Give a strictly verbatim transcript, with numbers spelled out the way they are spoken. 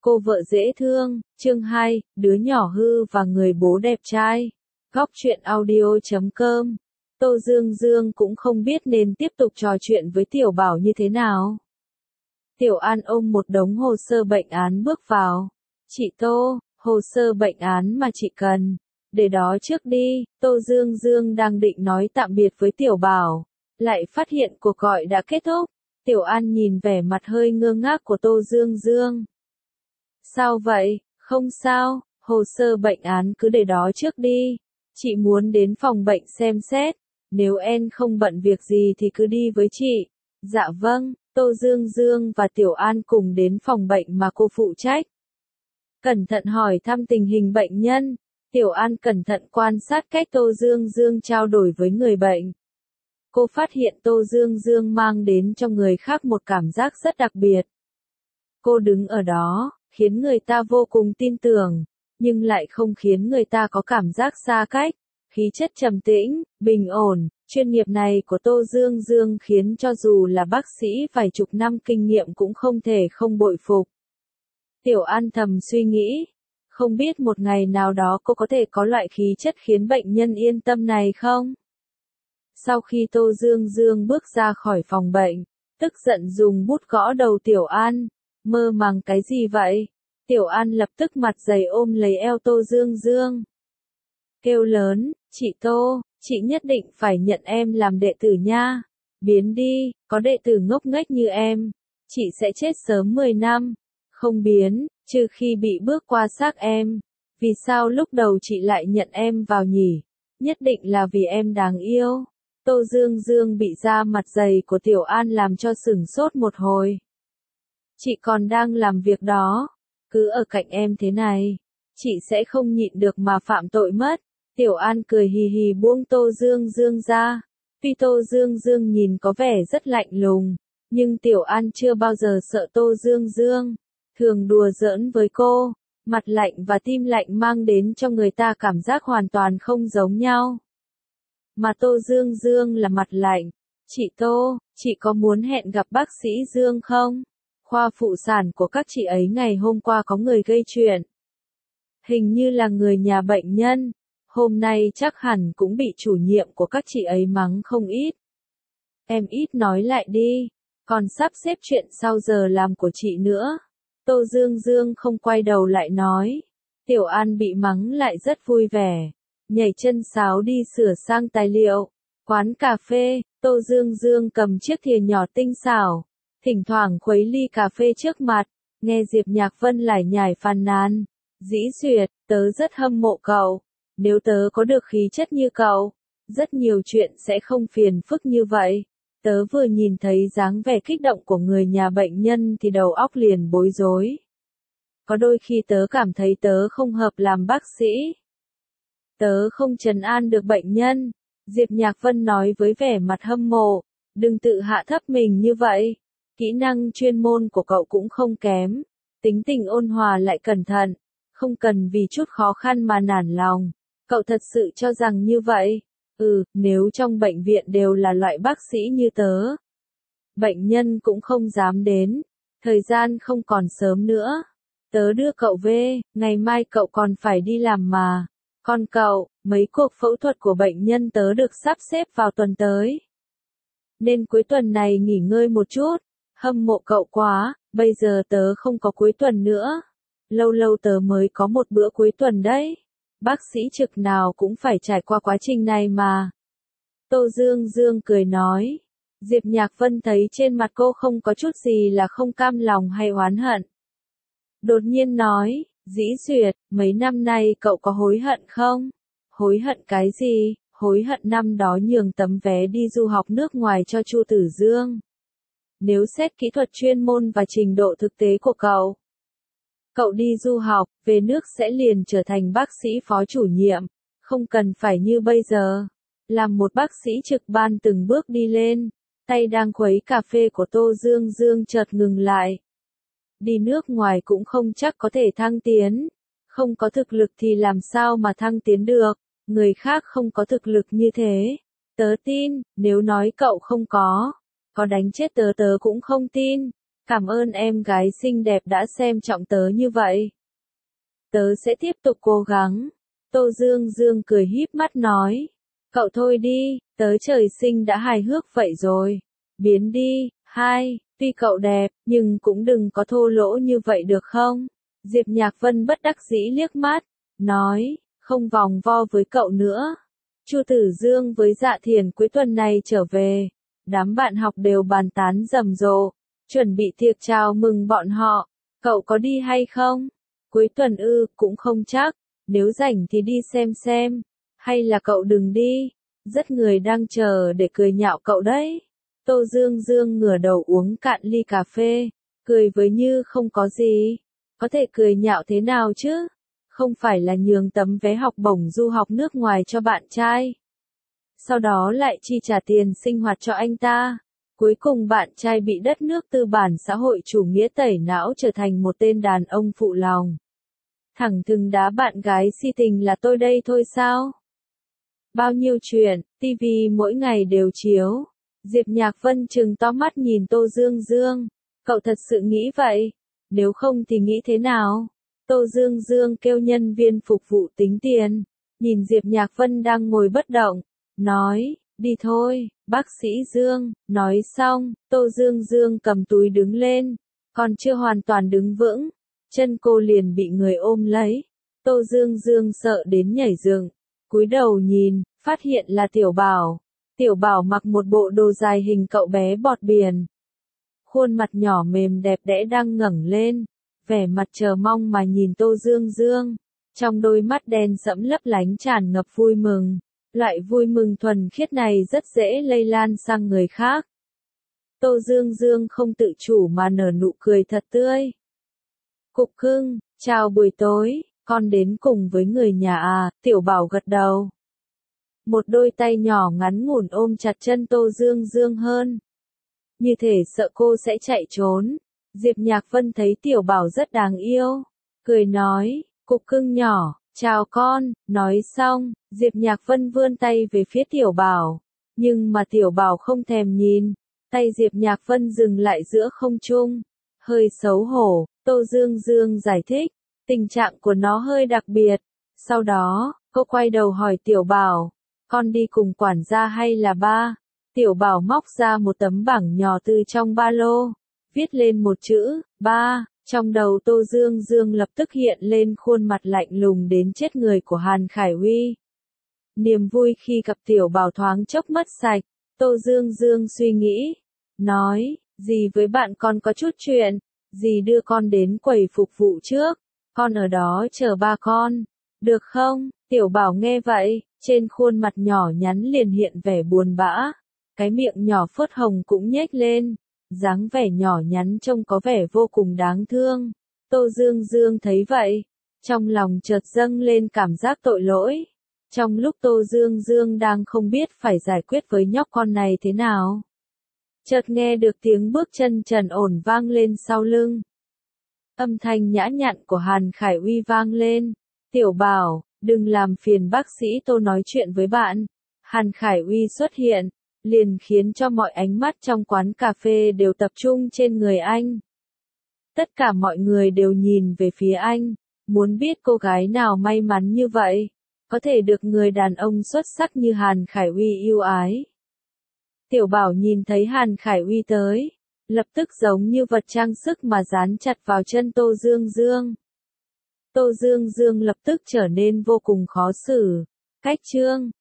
Cô vợ dễ thương, chương hai, đứa nhỏ hư và người bố đẹp trai. Góc truyện audio chấm com. Tô Dương Dương cũng không biết nên tiếp tục trò chuyện với Tiểu Bảo như thế nào. Tiểu An ôm một đống hồ sơ bệnh án bước vào. Chị Tô, hồ sơ bệnh án mà chị cần. Để đó trước đi, Tô Dương Dương đang định nói tạm biệt với Tiểu Bảo. Lại phát hiện cuộc gọi đã kết thúc. Tiểu An nhìn vẻ mặt hơi ngơ ngác của Tô Dương Dương. Sao vậy? Không sao, hồ sơ bệnh án cứ để đó trước đi. Chị muốn đến phòng bệnh xem xét. Nếu em không bận việc gì thì cứ đi với chị. Dạ vâng, Tô Dương Dương và Tiểu An cùng đến phòng bệnh mà cô phụ trách. Cẩn thận hỏi thăm tình hình bệnh nhân. Tiểu An cẩn thận quan sát cách Tô Dương Dương trao đổi với người bệnh. Cô phát hiện Tô Dương Dương mang đến cho người khác một cảm giác rất đặc biệt. Cô đứng ở đó, khiến người ta vô cùng tin tưởng, nhưng lại không khiến người ta có cảm giác xa cách. Khí chất trầm tĩnh, bình ổn, chuyên nghiệp này của Tô Dương Dương khiến cho dù là bác sĩ vài chục năm kinh nghiệm cũng không thể không bội phục. Tiểu An thầm suy nghĩ, không biết một ngày nào đó cô có thể có loại khí chất khiến bệnh nhân yên tâm này không? Sau khi Tô Dương Dương bước ra khỏi phòng bệnh, tức giận dùng bút gõ đầu Tiểu An, mơ màng cái gì vậy? Tiểu An lập tức mặt dày ôm lấy eo Tô Dương Dương. Kêu lớn, chị Tô, chị nhất định phải nhận em làm đệ tử nha. Biến đi, có đệ tử ngốc nghếch như em, chị sẽ chết sớm mười năm. Không biến, trừ khi bị bước qua xác em. Vì sao lúc đầu chị lại nhận em vào nhỉ? Nhất định là vì em đáng yêu. Tô Dương Dương bị da mặt dày của Tiểu An làm cho sửng sốt một hồi. Chị còn đang làm việc đó. Cứ ở cạnh em thế này, chị sẽ không nhịn được mà phạm tội mất. Tiểu An cười hì hì buông Tô Dương Dương ra. Tuy Tô Dương Dương nhìn có vẻ rất lạnh lùng, nhưng Tiểu An chưa bao giờ sợ Tô Dương Dương. Thường đùa giỡn với cô, mặt lạnh và tim lạnh mang đến cho người ta cảm giác hoàn toàn không giống nhau. Mà Tô Dương Dương là mặt lạnh. Chị Tô, chị có muốn hẹn gặp bác sĩ Dương không? Khoa phụ sản của các chị ấy ngày hôm qua có người gây chuyện. Hình như là người nhà bệnh nhân. Hôm nay chắc hẳn cũng bị chủ nhiệm của các chị ấy mắng không ít. Em ít nói lại đi, còn sắp xếp chuyện sau giờ làm của chị nữa. Tô Dương Dương không quay đầu lại nói. Tiểu An bị mắng lại rất vui vẻ. Nhảy chân sáo đi sửa sang tài liệu. Quán cà phê, Tô Dương Dương cầm chiếc thìa nhỏ tinh xảo. Thỉnh thoảng khuấy ly cà phê trước mặt. Nghe Diệp Nhạc Vân lải nhải phàn nàn. Dĩ Duyệt, tớ rất hâm mộ cậu. Nếu tớ có được khí chất như cậu, rất nhiều chuyện sẽ không phiền phức như vậy. Tớ vừa nhìn thấy dáng vẻ kích động của người nhà bệnh nhân thì đầu óc liền bối rối. Có đôi khi tớ cảm thấy tớ không hợp làm bác sĩ. Tớ không trấn an được bệnh nhân. Diệp Nhạc Vân nói với vẻ mặt hâm mộ. Đừng tự hạ thấp mình như vậy. Kỹ năng chuyên môn của cậu cũng không kém. Tính tình ôn hòa lại cẩn thận. Không cần vì chút khó khăn mà nản lòng. Cậu thật sự cho rằng như vậy? Ừ, nếu trong bệnh viện đều là loại bác sĩ như tớ, bệnh nhân cũng không dám đến. Thời gian không còn sớm nữa. Tớ đưa cậu về, ngày mai cậu còn phải đi làm mà. Còn cậu, mấy cuộc phẫu thuật của bệnh nhân tớ được sắp xếp vào tuần tới. Nên cuối tuần này nghỉ ngơi một chút. Hâm mộ cậu quá, bây giờ tớ không có cuối tuần nữa. Lâu lâu tớ mới có một bữa cuối tuần đấy. Bác sĩ trực nào cũng phải trải qua quá trình này mà. Tô Dương Dương cười nói. Diệp Nhạc Vân thấy trên mặt cô không có chút gì là không cam lòng hay oán hận. Đột nhiên nói, Dĩ Duyệt, mấy năm nay cậu có hối hận không? Hối hận cái gì? Hối hận năm đó nhường tấm vé đi du học nước ngoài cho Chu Tử Dương. Nếu xét kỹ thuật chuyên môn và trình độ thực tế của cậu, cậu đi du học, về nước sẽ liền trở thành bác sĩ phó chủ nhiệm, không cần phải như bây giờ. Làm một bác sĩ trực ban từng bước đi lên, tay đang khuấy cà phê của Tô Dương Dương chợt ngừng lại. Đi nước ngoài cũng không chắc có thể thăng tiến, không có thực lực thì làm sao mà thăng tiến được, người khác không có thực lực như thế. Tớ tin, nếu nói cậu không có, có đánh chết tớ tớ cũng không tin. Cảm ơn em gái xinh đẹp đã xem trọng tớ như vậy. Tớ sẽ tiếp tục cố gắng. Tô Dương Dương cười híp mắt nói. Cậu thôi đi, tớ trời sinh đã hài hước vậy rồi. Biến đi, hai, tuy cậu đẹp, nhưng cũng đừng có thô lỗ như vậy được không? Diệp Nhạc Vân bất đắc dĩ liếc mắt, nói, không vòng vo với cậu nữa. Chu Tử Dương với Dạ Thiền cuối tuần này trở về, đám bạn học đều bàn tán rầm rộ, chuẩn bị tiệc chào mừng bọn họ, cậu có đi hay không? Cuối tuần ư, cũng không chắc, nếu rảnh thì đi xem xem, hay là cậu đừng đi, rất người đang chờ để cười nhạo cậu đấy. Tô Dương Dương ngửa đầu uống cạn ly cà phê, cười với như không có gì, có thể cười nhạo thế nào chứ? Không phải là nhường tấm vé học bổng du học nước ngoài cho bạn trai. Sau đó lại chi trả tiền sinh hoạt cho anh ta. Cuối cùng bạn trai bị đất nước tư bản xã hội chủ nghĩa tẩy não trở thành một tên đàn ông phụ lòng. Thẳng thừng đá bạn gái si tình là tôi đây thôi sao? Bao nhiêu chuyện, tivi mỗi ngày đều chiếu. Diệp Nhạc Vân trừng to mắt nhìn Tô Dương Dương. Cậu thật sự nghĩ vậy? Nếu không thì nghĩ thế nào? Tô Dương Dương kêu nhân viên phục vụ tính tiền. Nhìn Diệp Nhạc Vân đang ngồi bất động. Nói, đi thôi, bác sĩ Dương. Nói xong, Tô Dương Dương cầm túi đứng lên. Còn chưa hoàn toàn đứng vững. Chân cô liền bị người ôm lấy. Tô Dương Dương sợ đến nhảy dựng. Cúi đầu nhìn, phát hiện là Tiểu Bảo. Tiểu Bảo mặc một bộ đồ dài hình cậu bé bọt biển. Khuôn mặt nhỏ mềm đẹp đẽ đang ngẩng lên, vẻ mặt chờ mong mà nhìn Tô Dương Dương. Trong đôi mắt đen sẫm lấp lánh tràn ngập vui mừng. Loại vui mừng thuần khiết này rất dễ lây lan sang người khác. Tô Dương Dương không tự chủ mà nở nụ cười thật tươi. Cục cưng, chào buổi tối, con đến cùng với người nhà à? Tiểu Bảo gật đầu. Một đôi tay nhỏ ngắn ngủn ôm chặt chân Tô Dương Dương hơn. Như thể sợ cô sẽ chạy trốn. Diệp Nhạc Vân thấy Tiểu Bảo rất đáng yêu. Cười nói, cục cưng nhỏ, chào con. Nói xong, Diệp Nhạc Vân vươn tay về phía Tiểu Bảo. Nhưng mà Tiểu Bảo không thèm nhìn. Tay Diệp Nhạc Vân dừng lại giữa không trung. Hơi xấu hổ, Tô Dương Dương giải thích. Tình trạng của nó hơi đặc biệt. Sau đó, cô quay đầu hỏi Tiểu Bảo. Con đi cùng quản gia hay là ba? Tiểu Bảo móc ra một tấm bảng nhỏ từ trong ba lô. Viết lên một chữ, ba. Trong đầu Tô Dương Dương lập tức hiện lên khuôn mặt lạnh lùng đến chết người của Hàn Khải Huy. Niềm vui khi gặp Tiểu Bảo thoáng chốc mất sạch. Tô Dương Dương suy nghĩ. Nói, dì với bạn con có chút chuyện. Dì đưa con đến quầy phục vụ trước. Con ở đó chờ ba con. Được không? Tiểu Bảo nghe vậy, trên khuôn mặt nhỏ nhắn liền hiện vẻ buồn bã. Cái miệng nhỏ phớt hồng cũng nhếch lên. Dáng vẻ nhỏ nhắn trông có vẻ vô cùng đáng thương. Tô Dương Dương thấy vậy. Trong lòng chợt dâng lên cảm giác tội lỗi. Trong lúc Tô Dương Dương đang không biết phải giải quyết với nhóc con này thế nào. Chợt nghe được tiếng bước chân trần ổn vang lên sau lưng. Âm thanh nhã nhặn của Hàn Khải Uy vang lên. Tiểu Bảo, đừng làm phiền bác sĩ Tô nói chuyện với bạn. Hàn Khải Uy xuất hiện, liền khiến cho mọi ánh mắt trong quán cà phê đều tập trung trên người anh. Tất cả mọi người đều nhìn về phía anh, muốn biết cô gái nào may mắn như vậy, có thể được người đàn ông xuất sắc như Hàn Khải Uy yêu ái. Tiểu Bảo nhìn thấy Hàn Khải Uy tới, lập tức giống như vật trang sức mà dán chặt vào chân Tô Dương Dương. Tô Dương Dương lập tức trở nên vô cùng khó xử. Cách chương